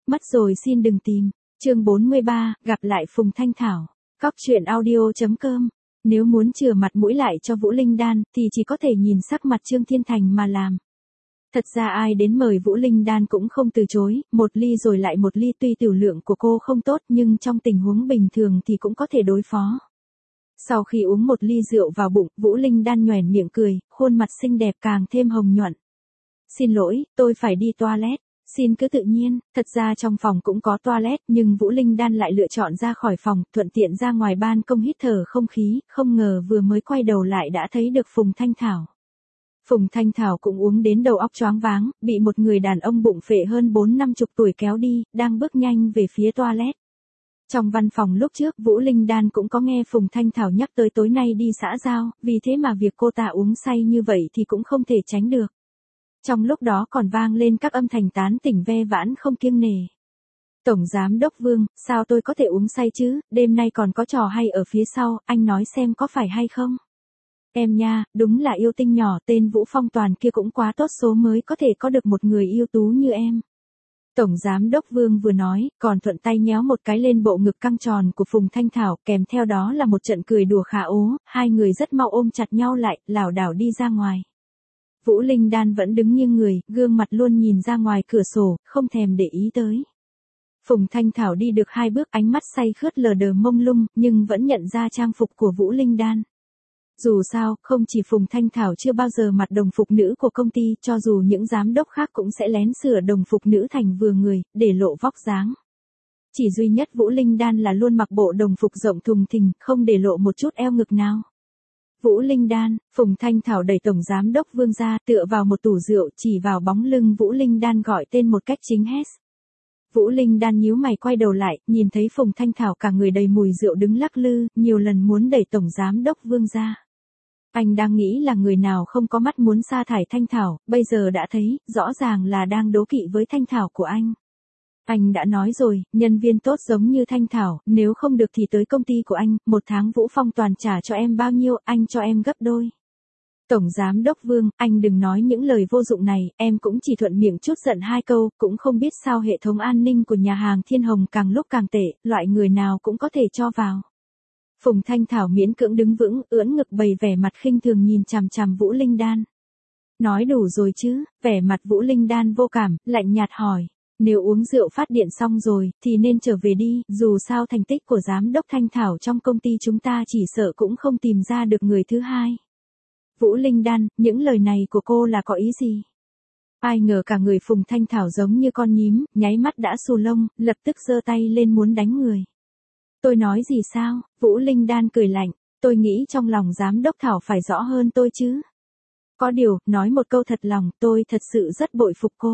Mất rồi xin đừng tìm. Chương 43, gặp lại Phùng Thanh Thảo. Cóc truyện audio.com. Nếu muốn chừa mặt mũi lại cho Vũ Linh Đan, thì chỉ có thể nhìn sắc mặt Trương Thiên Thành mà làm. Thật ra ai đến mời Vũ Linh Đan cũng không từ chối, một ly rồi lại một ly, tuy tiểu lượng của cô không tốt nhưng trong tình huống bình thường thì cũng có thể đối phó. Sau khi uống một ly rượu vào bụng, Vũ Linh Đan nhoẻn miệng cười, khuôn mặt xinh đẹp càng thêm hồng nhuận. Xin lỗi, tôi phải đi toilet. Xin cứ tự nhiên. Thật ra trong phòng cũng có toilet, nhưng Vũ Linh Đan lại lựa chọn ra khỏi phòng, thuận tiện ra ngoài ban công hít thở không khí, không ngờ vừa mới quay đầu lại đã thấy được Phùng Thanh Thảo. Phùng Thanh Thảo cũng uống đến đầu óc choáng váng, bị một người đàn ông bụng phệ hơn 40-50 tuổi kéo đi, đang bước nhanh về phía toilet. Trong văn phòng lúc trước, Vũ Linh Đan cũng có nghe Phùng Thanh Thảo nhắc tới tối nay đi xã giao, vì thế mà việc cô ta uống say như vậy thì cũng không thể tránh được. Trong lúc đó còn vang lên các âm thanh tán tỉnh ve vãn không kiêng nể. Tổng Giám Đốc Vương, sao tôi có thể uống say chứ, đêm nay còn có trò hay ở phía sau, anh nói xem có phải hay không? Em nha, đúng là yêu tinh nhỏ, tên Vũ Phong Toàn kia cũng quá tốt số mới có thể có được một người yêu tú như em. Tổng Giám Đốc Vương vừa nói, còn thuận tay nhéo một cái lên bộ ngực căng tròn của Phùng Thanh Thảo, kèm theo đó là một trận cười đùa khả ố, hai người rất mau ôm chặt nhau lại, lảo đảo đi ra ngoài. Vũ Linh Đan vẫn đứng nghiêng người, gương mặt luôn nhìn ra ngoài cửa sổ, không thèm để ý tới. Phùng Thanh Thảo đi được 2 bước, ánh mắt say khướt lờ đờ mông lung, nhưng vẫn nhận ra trang phục của Vũ Linh Đan. Dù sao, không chỉ Phùng Thanh Thảo chưa bao giờ mặc đồng phục nữ của công ty, cho dù những giám đốc khác cũng sẽ lén sửa đồng phục nữ thành vừa người, để lộ vóc dáng. Chỉ duy nhất Vũ Linh Đan là luôn mặc bộ đồng phục rộng thùng thình, không để lộ một chút eo ngực nào. Vũ Linh Đan, Phùng Thanh Thảo đẩy Tổng Giám Đốc Vương ra, tựa vào một tủ rượu, chỉ vào bóng lưng Vũ Linh Đan gọi tên một cách chính hét. Vũ Linh Đan nhíu mày quay đầu lại, nhìn thấy Phùng Thanh Thảo cả người đầy mùi rượu đứng lắc lư, nhiều lần muốn đẩy Tổng Giám Đốc Vương ra. Anh đang nghĩ là người nào không có mắt muốn sa thải Thanh Thảo, bây giờ đã thấy, rõ ràng là đang đố kỵ với Thanh Thảo của anh. Anh đã nói rồi, nhân viên tốt giống như Thanh Thảo, nếu không được thì tới công ty của anh, 1 tháng Vũ Phong Toàn trả cho em bao nhiêu, anh cho em gấp đôi. Tổng Giám Đốc Vương, anh đừng nói những lời vô dụng này, em cũng chỉ thuận miệng chút giận 2 câu, cũng không biết sao hệ thống an ninh của nhà hàng Thiên Hồng càng lúc càng tệ, loại người nào cũng có thể cho vào. Phùng Thanh Thảo miễn cưỡng đứng vững, ưỡn ngực bày vẻ mặt khinh thường nhìn chằm chằm Vũ Linh Đan. Nói đủ rồi chứ, vẻ mặt Vũ Linh Đan vô cảm, lạnh nhạt hỏi. Nếu uống rượu phát điện xong rồi, thì nên trở về đi, dù sao thành tích của Giám đốc Thanh Thảo trong công ty chúng ta chỉ sợ cũng không tìm ra được người thứ hai. Vũ Linh Đan, những lời này của cô là có ý gì? Ai ngờ cả người Phùng Thanh Thảo giống như con nhím, nháy mắt đã xù lông, lập tức giơ tay lên muốn đánh người. Tôi nói gì sao? Vũ Linh Đan cười lạnh, tôi nghĩ trong lòng Giám đốc Thảo phải rõ hơn tôi chứ. Có điều, nói một câu thật lòng, tôi thật sự rất bội phục cô.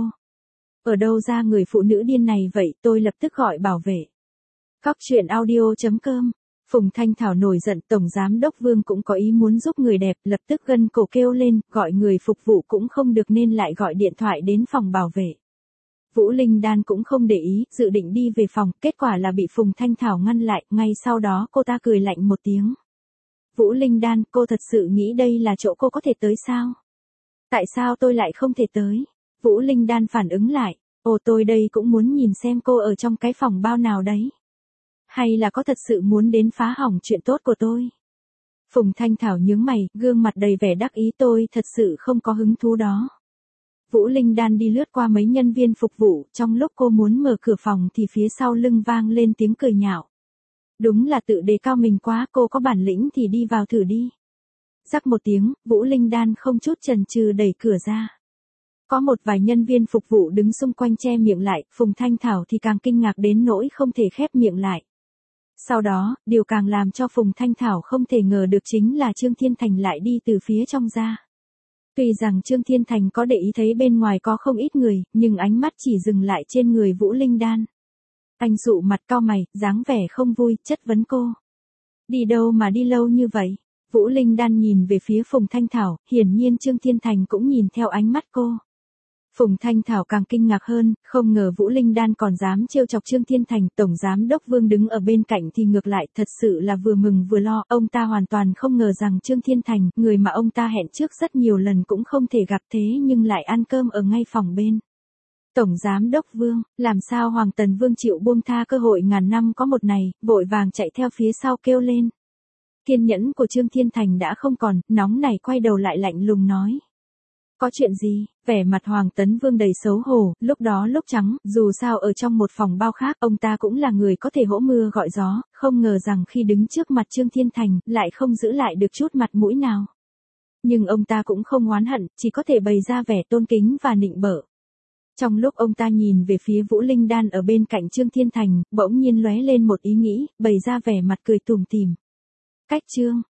Ở đâu ra người phụ nữ điên này vậy, tôi lập tức gọi bảo vệ. Cóc truyện audio.com. Phùng Thanh Thảo nổi giận, Tổng Giám Đốc Vương cũng có ý muốn giúp người đẹp, lập tức gân cổ kêu lên, gọi người phục vụ cũng không được nên lại gọi điện thoại đến phòng bảo vệ. Vũ Linh Đan cũng không để ý, dự định đi về phòng, kết quả là bị Phùng Thanh Thảo ngăn lại, ngay sau đó cô ta cười lạnh một tiếng. Vũ Linh Đan, cô thật sự nghĩ đây là chỗ cô có thể tới sao? Tại sao tôi lại không thể tới? Vũ Linh Đan phản ứng lại, tôi đây cũng muốn nhìn xem cô ở trong cái phòng bao nào đấy. Hay là có thật sự muốn đến phá hỏng chuyện tốt của tôi? Phùng Thanh Thảo nhướng mày, gương mặt đầy vẻ đắc ý, tôi thật sự không có hứng thú đó. Vũ Linh Đan đi lướt qua mấy nhân viên phục vụ, trong lúc cô muốn mở cửa phòng thì phía sau lưng vang lên tiếng cười nhạo. Đúng là tự đề cao mình quá, cô có bản lĩnh thì đi vào thử đi. Rắc một tiếng, Vũ Linh Đan không chút chần chừ đẩy cửa ra. Có một vài nhân viên phục vụ đứng xung quanh che miệng lại, Phùng Thanh Thảo thì càng kinh ngạc đến nỗi không thể khép miệng lại. Sau đó, điều càng làm cho Phùng Thanh Thảo không thể ngờ được chính là Trương Thiên Thành lại đi từ phía trong ra. Tuy rằng Trương Thiên Thành có để ý thấy bên ngoài có không ít người, nhưng ánh mắt chỉ dừng lại trên người Vũ Linh Đan. Anh dụ mặt cau mày, dáng vẻ không vui, chất vấn cô. Đi đâu mà đi lâu như vậy? Vũ Linh Đan nhìn về phía Phùng Thanh Thảo, hiển nhiên Trương Thiên Thành cũng nhìn theo ánh mắt cô. Phùng Thanh Thảo càng kinh ngạc hơn, không ngờ Vũ Linh Đan còn dám trêu chọc Trương Thiên Thành. Tổng Giám Đốc Vương đứng ở bên cạnh thì ngược lại, thật sự là vừa mừng vừa lo. Ông ta hoàn toàn không ngờ rằng Trương Thiên Thành, người mà ông ta hẹn trước rất nhiều lần cũng không thể gặp thế nhưng lại ăn cơm ở ngay phòng bên. Tổng Giám Đốc Vương, làm sao Hoàng Tần Vương chịu buông tha cơ hội ngàn năm có một này, vội vàng chạy theo phía sau kêu lên. Kiên nhẫn của Trương Thiên Thành đã không còn, nóng này quay đầu lại lạnh lùng nói. Có chuyện gì? Vẻ mặt Hoàng Tấn Vương đầy xấu hổ, lúc đó lúc trắng, dù sao ở trong một phòng bao khác, ông ta cũng là người có thể hỗ mưa gọi gió, không ngờ rằng khi đứng trước mặt Trương Thiên Thành, lại không giữ lại được chút mặt mũi nào. Nhưng ông ta cũng không oán hận, chỉ có thể bày ra vẻ tôn kính và nịnh bợ. Trong lúc ông ta nhìn về phía Vũ Linh Đan ở bên cạnh Trương Thiên Thành, bỗng nhiên lóe lên một ý nghĩ, bày ra vẻ mặt cười tủm tỉm. Cách Trương